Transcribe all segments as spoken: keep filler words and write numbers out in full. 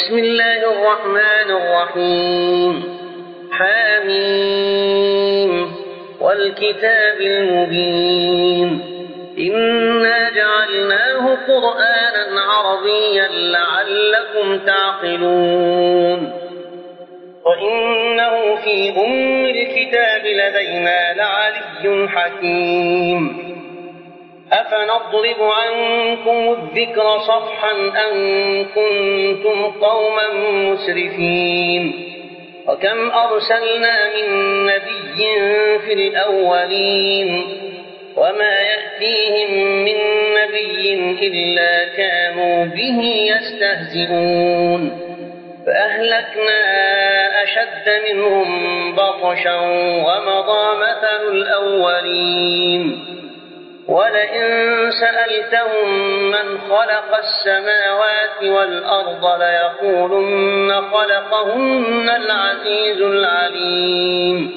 بسم الله الرحمن الرحيم حميم والكتاب المبين إنا جعلناه قرآنا عربيا لعلكم تعقلون وإنه في أم الكتاب لدينا لعلي حكيم أفنضرب عنكم الذكر صفحا أن كنتم قوما مسرفين وكم أرسلنا من نبي في الأولين وما يأتيهم من نبي إلا كانوا به يستهزئون فأهلكنا أشد منهم بطشا ومضى مثل الأولين ولئن سألتهم من خلق السماوات والأرض ليقولن خلقهن العزيز العليم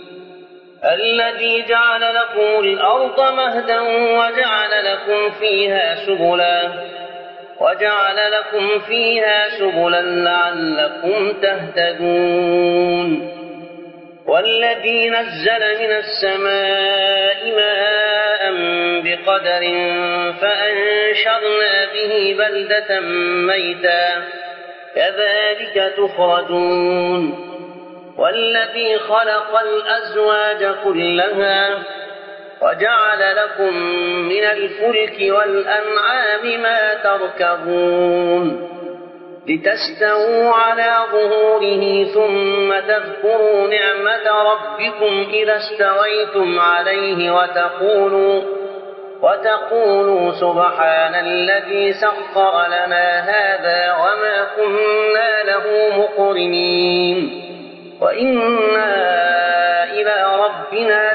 الذي جعل لكم الأرض مهدا وجعل لكم فيها سبلا وجعل لكم فيها سبلا لعلكم تهتدون والذي نزل من السماء ماء بقدر فأنشرنا به بلدة ميتا كذلك تخرجون والذي خلق الأزواج كلها وجعل لكم من الفلك والأنعام ما تركبون لتستووا على ظهوره ثم تذكروا نعمة ربكم إذا استويتم عليه وتقولوا, وتقولوا سبحان الذي سخر لنا هذا وما كنا له مقرنين وإنا إلى ربنا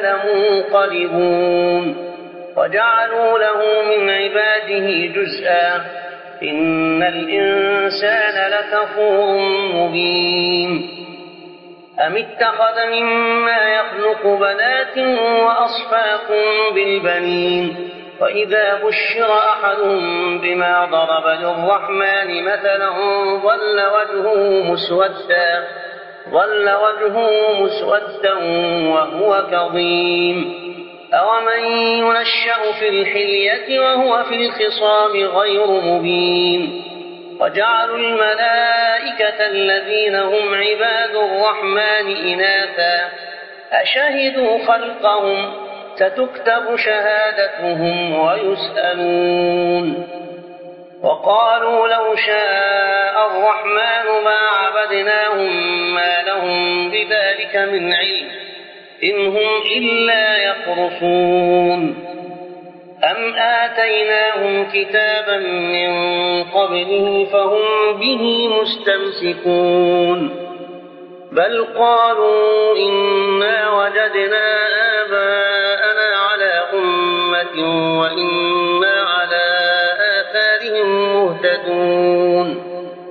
لمنقلبون وجعلوا له من عباده جزءا إن الإنسان لكفور مبين أم اتخذ مما يخلق بنات وأصفاكم بالبنين وإذا بشر أحدهم بما ضرب للرحمن مثلا ظل وجهه مسودا ظل وجهه مسودا وهو كظيم أومن ينشأ في الحلية وهو في الخصام غير مبين وجعلوا الملائكة الذين هم عباد الرحمن إناثا أشهدوا خلقهم ستكتب شهادتهم ويسألون وقالوا لو شاء الرحمن ما عبدناهم ما لهم بذلك من علم إن هم إلا يخرصون أم آتيناهم كتابا من قبله فهم به مستمسكون بل قالوا إنا وجدنا آباءنا على أمة وإنا على آثارهم مهتدون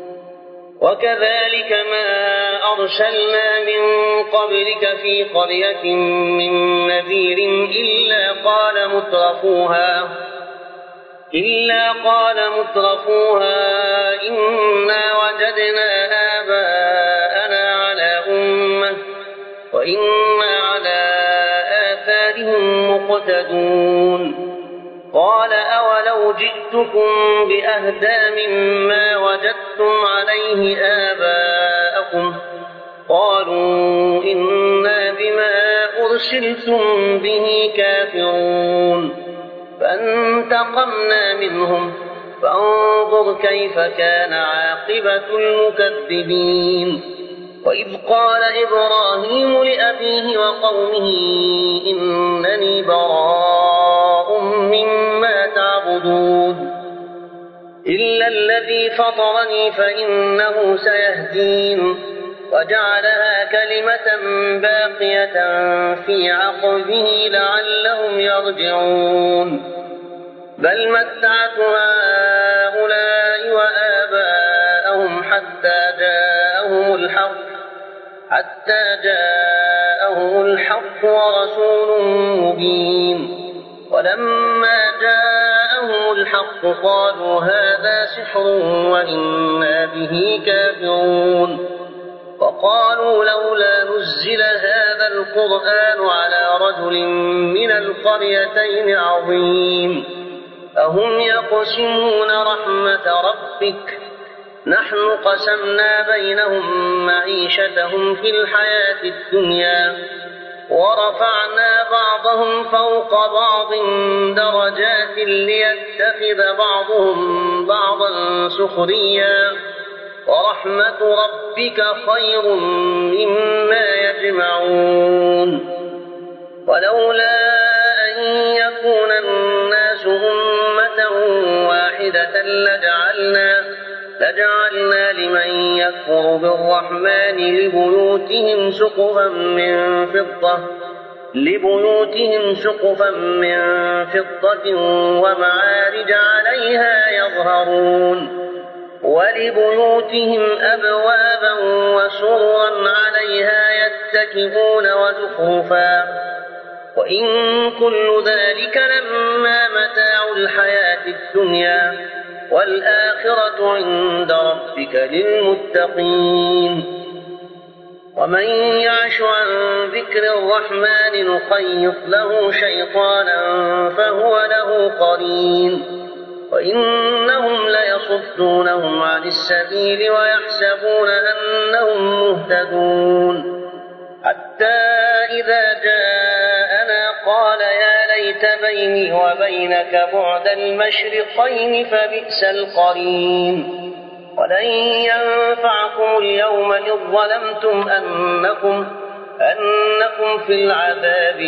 وكذلك ما أرسلنا من قبلك في قرية من نذير إلا قال مترفوها إلا قال مترفوها إنا وجدنا آباءنا على أمة وإنا على آثارهم مقتدون قال أولو جئتكم بأهدى مما وجدتم عليه آباءكم قالوا إنا بما أرسلتم به كافرون فانتقمنا منهم فانظر كيف كان عاقبة المكذبين وإذ قال إبراهيم لأبيه وقومه إنني براء مما تعبدون إلا الذي فطرني فإنه سيهدين وجعلها كلمة باقية في عقبه لعلهم يرجعون بل متعت هؤلاء وآباءهم حتى جاءهم الحق حتى جاءهم الحق ورسول مبين ولما جاء جاءهم الحق قالوا هذا سحر وإنا به كافرون وقالوا لولا نزل هذا القرآن على رجل من القريتين عظيم أهم يقسمون رحمة ربك نحن قسمنا بينهم معيشتهم في الحياة الدنيا ورفعنا بعضهم فوق بعض درجات ليتخذ بعضهم بعضا سخريا ورحمة ربك خير مما يجمعون ولولا أن يكون الناس أمة واحدة لجعلنا لجعلنا لمن يكفر بالرحمن لبيوتهم سقفا من فضة لبيوتهم سقفا من فضة ومعارج عليها يظهرون ولبيوتهم أبوابا وسررا عليها يتكئون وزخرفا وإن كل ذلك لما متاع الحياة الدنيا والآخرة عند ربك للمتقين ومن يعش عن ذكر الرحمن نقيض له شيطانا فهو له قرين وإنهم ليصدونهم عن السبيل ويحسبون أنهم مهتدون حتى إذا جاءنا قال يا ليت بيني وبينك بعد المشرقين فبئس القرين ولن ينفعكم اليوم إذ ظلمتم أنكم, أنكم في العذاب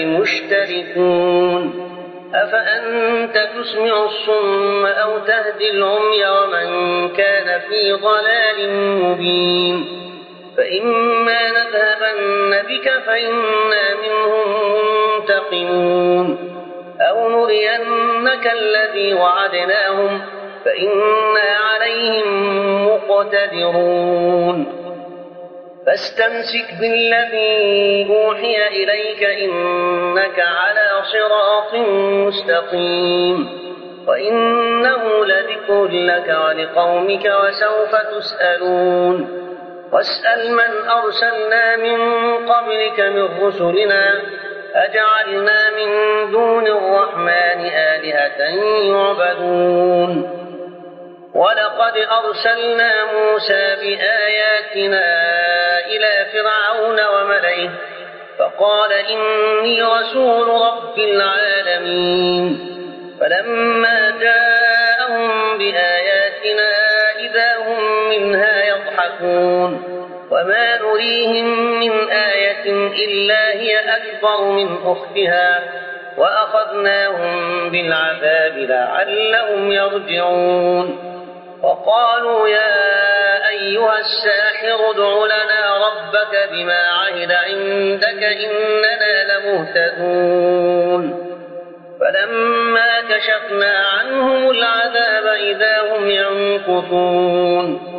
مشتركون أفأنت تسمع الصم أو تهدي العمي ومن كان في ضلال مبين فإما نذهبن بك فإنا منهم منتقمون أو نرينك الذي وعدناهم فإنا عليهم مقتدرون فاستمسك بالذي أوحي إليك إنك على صراط مستقيم وإنه لذكر لك ولقومك وسوف تسألون واسأل من أرسلنا من قبلك من رسلنا أجعلنا من دون الرحمن آلهة يعبدون ولقد أرسلنا موسى بآياتنا إلى فرعون وملئه فقال إني رسول رب العالمين فلما جاءهم بآياتنا إذا هم منها يضحكون وما نريهم من آية إلا هي أكبر من أختها وأخذناهم بالعذاب لعلهم يرجعون وقالوا يا أيها الساحر ادع لنا ربك بما عهد عندك إننا لمهتدون فلما كشفنا عنهم العذاب إذا هم ينكثون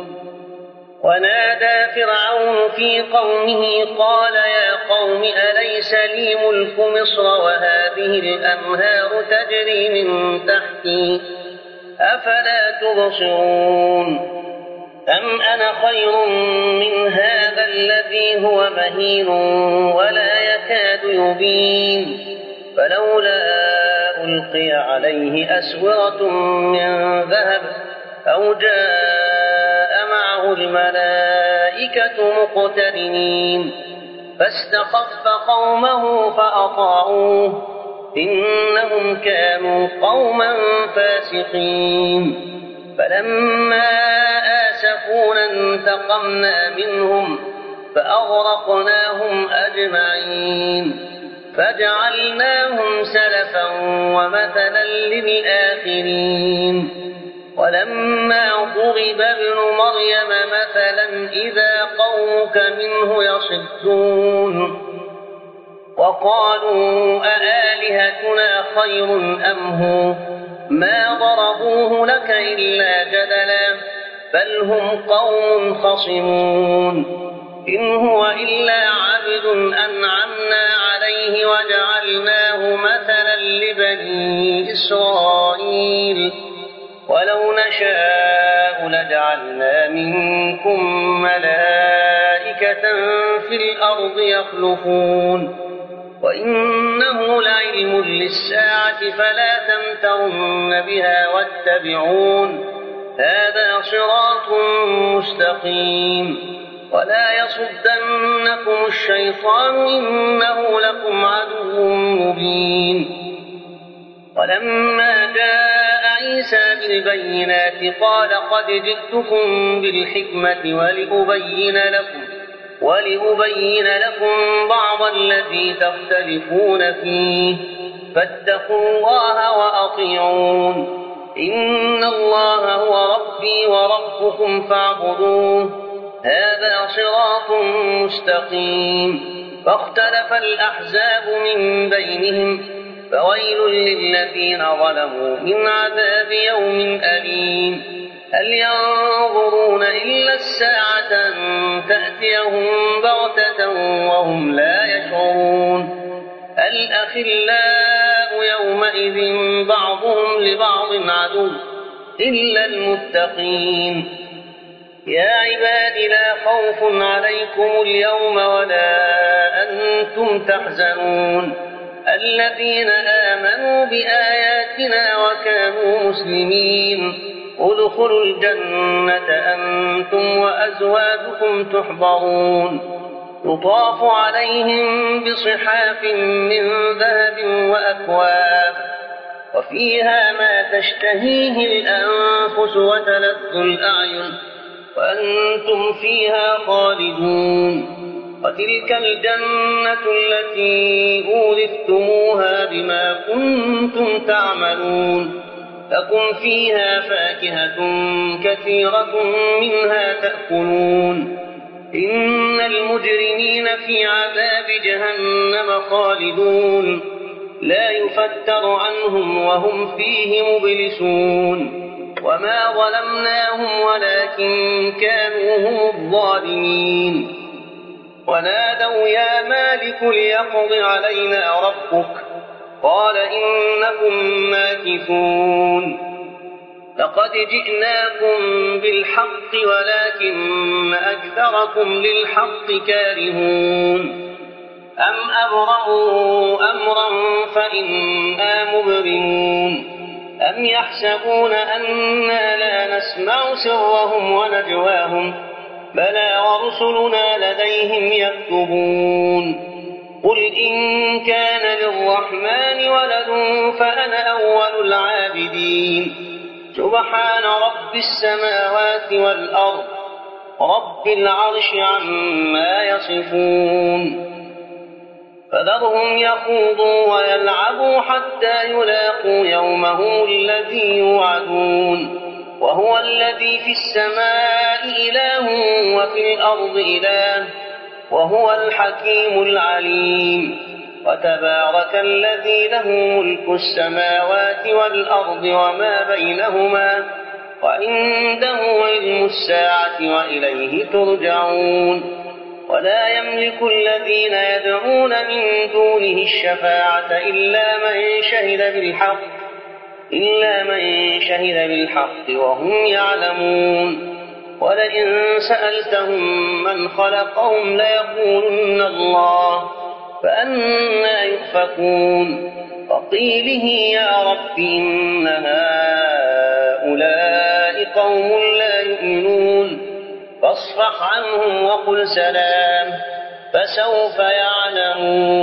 ونادى فرعون في قومه قال يا قوم أليس لي ملك مصر وهذه الأنهار تجري من تحتي أفلا تبصرون أم أنا خير من هذا الذي هو مهين ولا يكاد يبين فلولا ألقي عليه أسورة من ذهب أو جاء معه الملائكة مقترنين فاستخف قومه فأطاعوه إنهم كانوا قوما فاسقين فلما آسفونا انتقمنا منهم فأغرقناهم أجمعين فجعلناهم سلفا ومثلا للآخرين ولما ضرب ابن مريم مثلا إذا قومك منه يصدون وقالوا أآلهتنا خير أم هو ما ضربوه لك إلا جدلا بل هم قوم خصمون إن هو إلا عبد أنعمنا عليه وجعلناه مثلا لبني بني إسرائيل ولو نشاء لجعلنا منكم ملائكة في الأرض يخلفون وإنه لعلم للساعة فلا تمترن بها واتبعون هذا صراط مستقيم ولا يصدنكم الشيطان إنه لكم عدو مبين. ولما جاء عيسى بالبينات قال قد جئتكم بالحكمة ولأبين لكم ولأبين لكم بعض الذي تختلفون فيه فاتقوا الله وأطيعون إن الله هو ربي وربكم فاعبدوه هذا صراط مستقيم. فاختلف الأحزاب من بينهم فويل للذين ظلموا من عذاب يوم أليم. هل ينظرون إلا الساعة أن تأتيهم بغتة وهم لا يشعرون الأخلاء يومئذ بعضهم لبعض عدو إلا المتقين. يا عباد لا خوف عليكم اليوم ولا أنتم تحزنون الذين آمنوا بآياتنا وكانوا مسلمين ادخلوا الجنة أنتم وأزواجكم تحبرون يطاف عليهم بصحاف من ذهب وأكواب وفيها ما تشتهيه الأنفس وتلذ الأعين وأنتم فيها خالدون وتلك الجنة التي أورثتموها بما كنتم تعملون لكم فيها فاكهة كثيرة منها تأكلون إن المجرمين في عذاب جهنم خالدون لا يفتر عنهم وهم فيه مبلسون وما ظلمناهم ولكن كانوا هم الظالمين. ونادوا يا مالك ليقض علينا ربك قال إنكم ماكثون لقد جئناكم بالحق ولكن أكثركم للحق كارهون أم أبرموا أمرا فإنا مبرمون أم يحسبون أنا لا نسمع سرهم ونجواهم بلى ورسلنا لديهم يكتبون قل إن كان للرحمن ولد فأنا أول العابدين سبحان رب السماوات والأرض رب العرش عما يصفون فذرهم يخوضوا ويلعبوا حتى يلاقوا يومهم الذي يوعدون وهو الذي في السماء إله وفي الأرض إله وهو الحكيم العليم وتبارك الذي له ملك السماوات والأرض وما بينهما وعنده علم الساعة وإليه ترجعون ولا يملك الذين يدعون من دونه الشفاعة إلا من شهد بالحق إلا من شهد بالحق وهم يعلمون ولئن سألتهم من خلقهم ليقولن الله فأنى يؤفكون وقيله يا رب إن هؤلاء قوم لا يؤمنون فاصفح عنهم وقل سلام فسوف يعلمون.